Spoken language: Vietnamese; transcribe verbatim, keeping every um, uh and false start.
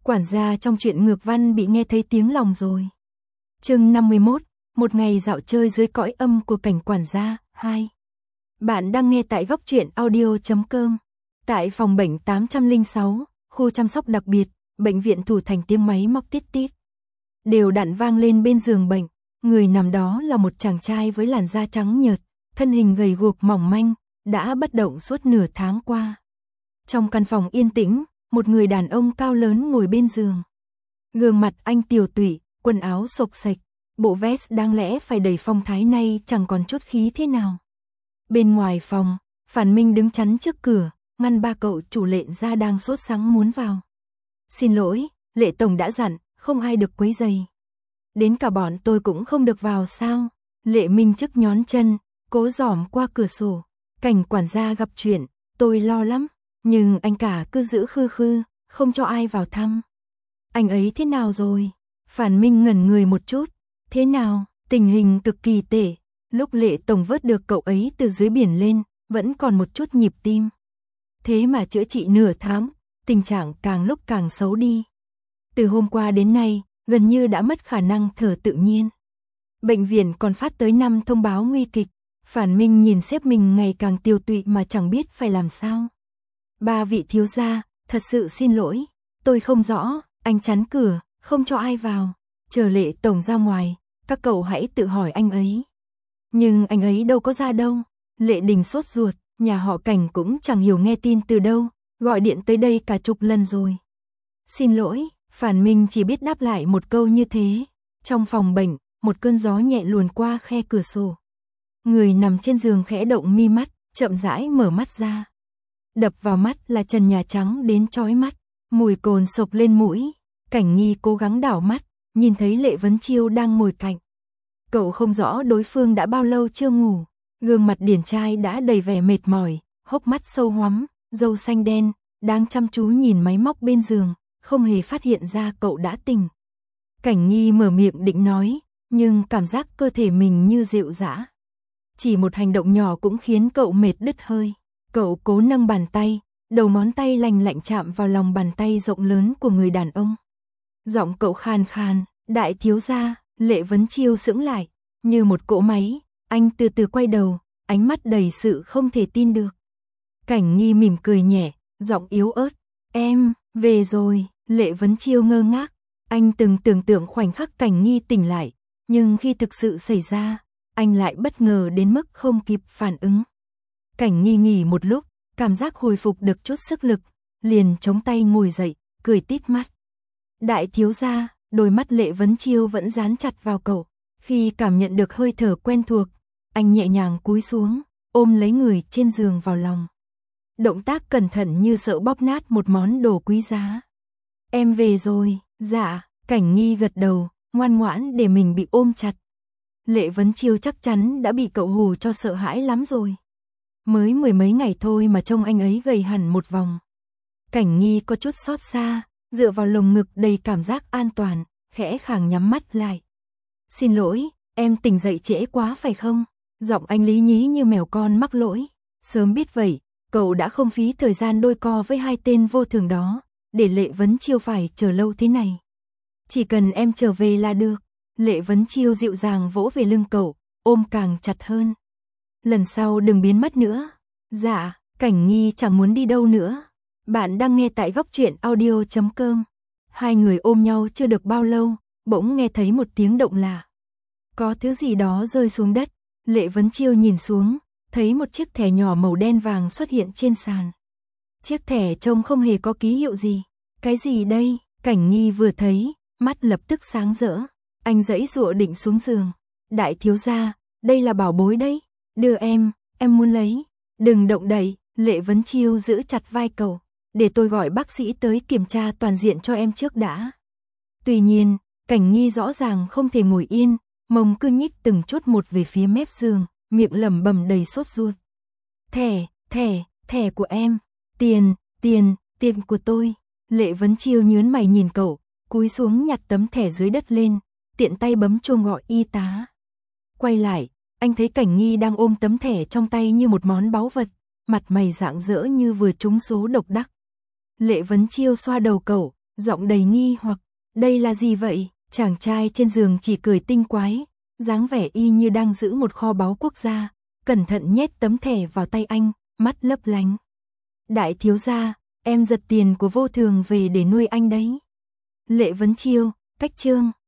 Quản gia trong truyện ngược văn bị nghe thấy tiếng lòng rồi. Chương năm mươi mốt, một ngày dạo chơi dưới cõi âm của cảnh quản gia, hai. Bạn đang nghe tại góc truyện audio chấm com. Tại phòng bệnh tám trăm lẻ sáu, khu chăm sóc đặc biệt, bệnh viện Thủ Thành, tiếng máy móc tít tít đều đặn vang lên bên giường bệnh. Người nằm đó là một chàng trai với làn da trắng nhợt, thân hình gầy guộc mỏng manh, đã bất động suốt nửa tháng qua. Trong căn phòng yên tĩnh, một người đàn ông cao lớn ngồi bên giường. Gương mặt anh tiều tụy, quần áo xộc xệch, bộ vest đáng lẽ phải đầy phong thái nay chẳng còn chút khí thế nào. Bên ngoài phòng, Phản Minh đứng chắn trước cửa, ngăn ba cậu chủ Lệ gia đang sốt sắng muốn vào. Xin lỗi, Lệ tổng đã dặn, không ai được quấy rầy. Đến cả bọn tôi cũng không được vào sao? Lệ Minh Chức nhón chân, cố dòm qua cửa sổ. Cảnh quản gia gặp chuyện, tôi lo lắm, nhưng anh cả cứ giữ khư khư, không cho ai vào thăm. Anh ấy thế nào rồi? Phản Minh ngẩn người một chút. Thế nào? Tình hình cực kỳ tệ. Lúc Lệ tổng vớt được cậu ấy từ dưới biển lên, vẫn còn một chút nhịp tim. Thế mà chữa trị nửa tháng, tình trạng càng lúc càng xấu đi. Từ hôm qua đến nay, gần như đã mất khả năng thở tự nhiên. Bệnh viện còn phát tới năm thông báo nguy kịch. Phản Minh nhìn sếp mình ngày càng tiều tụy mà chẳng biết phải làm sao. Ba vị thiếu gia, thật sự xin lỗi. Tôi không rõ, anh chắn cửa, không cho ai vào. Chờ Lệ tổng ra ngoài, các cậu hãy tự hỏi anh ấy. Nhưng anh ấy đâu có ra đâu. Lệ Đình sốt ruột, nhà họ Cảnh cũng chẳng hiểu nghe tin từ đâu, gọi điện tới đây cả chục lần rồi. Xin lỗi, Phản Minh chỉ biết đáp lại một câu như thế. Trong phòng bệnh, một cơn gió nhẹ luồn qua khe cửa sổ. Người nằm trên giường khẽ động mi mắt, chậm rãi mở mắt ra. Đập vào mắt là trần nhà trắng đến chói mắt, mùi cồn sộc lên mũi. Cảnh Nghi cố gắng đảo mắt, nhìn thấy Lệ Vấn Chiêu đang ngồi cạnh. Cậu không rõ đối phương đã bao lâu chưa ngủ, gương mặt điển trai đã đầy vẻ mệt mỏi, hốc mắt sâu hoắm, râu xanh đen, đang chăm chú nhìn máy móc bên giường, không hề phát hiện ra cậu đã tỉnh. Cảnh Nghi mở miệng định nói, nhưng cảm giác cơ thể mình như rệu rã. Chỉ một hành động nhỏ cũng khiến cậu mệt đứt hơi. Cậu cố nâng bàn tay, đầu ngón tay lành lạnh chạm vào lòng bàn tay rộng lớn của người đàn ông. Giọng cậu khàn khàn, đại thiếu gia. Lệ Vấn Chiêu sững lại, như một cỗ máy, anh từ từ quay đầu, ánh mắt đầy sự không thể tin được. Cảnh Nghi mỉm cười nhẹ, giọng yếu ớt, em, về rồi. Lệ Vấn Chiêu ngơ ngác, anh từng tưởng tượng khoảnh khắc Cảnh Nghi tỉnh lại, nhưng khi thực sự xảy ra, anh lại bất ngờ đến mức không kịp phản ứng. Cảnh Nghi nghỉ một lúc, cảm giác hồi phục được chút sức lực, liền chống tay ngồi dậy, cười tít mắt. Đại thiếu gia. Đôi mắt Lệ Vấn Chiêu vẫn dán chặt vào cậu. Khi cảm nhận được hơi thở quen thuộc, anh nhẹ nhàng cúi xuống, ôm lấy người trên giường vào lòng. Động tác cẩn thận như sợ bóp nát một món đồ quý giá. Em về rồi, dạ. Cảnh Nghi gật đầu, ngoan ngoãn để mình bị ôm chặt. Lệ Vấn Chiêu chắc chắn đã bị cậu hù cho sợ hãi lắm rồi. Mới mười mấy ngày thôi mà trông anh ấy gầy hẳn một vòng. Cảnh Nghi có chút xót xa, dựa vào lồng ngực đầy cảm giác an toàn, khẽ khàng nhắm mắt lại. Xin lỗi, em tỉnh dậy trễ quá phải không? Giọng anh lý nhí như mèo con mắc lỗi. Sớm biết vậy, cậu đã không phí thời gian đôi co với hai tên vô thường đó, để Lệ Vấn Chiêu phải chờ lâu thế này. Chỉ cần em trở về là được. Lệ Vấn Chiêu dịu dàng vỗ về lưng cậu, ôm càng chặt hơn. Lần sau đừng biến mất nữa. Dạ, Cảnh Nghi chẳng muốn đi đâu nữa. Bạn đang nghe tại góc truyện audio chấm com. Hai người ôm nhau chưa được bao lâu, bỗng nghe thấy một tiếng động lạ. Có thứ gì đó rơi xuống đất. Lệ Vấn Chiêu nhìn xuống, thấy một chiếc thẻ nhỏ màu đen vàng xuất hiện trên sàn. Chiếc thẻ trông không hề có ký hiệu gì. Cái gì đây? Cảnh Nghi vừa thấy, mắt lập tức sáng rỡ. Anh giãy giụa định xuống giường. Đại thiếu gia, đây là bảo bối đấy. Đưa em, em muốn lấy. Đừng động đậy. Lệ Vấn Chiêu giữ chặt vai cậu. Để tôi gọi bác sĩ tới kiểm tra toàn diện cho em trước đã. Tuy nhiên, Cảnh Nghi rõ ràng không thể ngồi yên, mông cứ nhích từng chút một về phía mép giường, miệng lẩm bẩm đầy sốt ruột. Thẻ, thẻ, thẻ của em. Tiền, tiền, tiền của tôi. Lệ Vấn Chiêu nhướng mày nhìn cậu, cúi xuống nhặt tấm thẻ dưới đất lên, tiện tay bấm chuông gọi y tá. Quay lại, anh thấy Cảnh Nghi đang ôm tấm thẻ trong tay như một món báu vật, mặt mày rạng rỡ như vừa trúng số độc đắc. Lệ Vấn Chiêu xoa đầu cậu, Giọng đầy nghi hoặc, đây là gì vậy? Chàng trai trên giường chỉ cười tinh quái, dáng vẻ y như đang giữ một kho báu quốc gia, cẩn thận nhét tấm thẻ vào tay anh, mắt lấp lánh. Đại thiếu gia, em giật tiền của Vô Thường về để nuôi anh đấy. Lệ Vấn Chiêu, cách chương.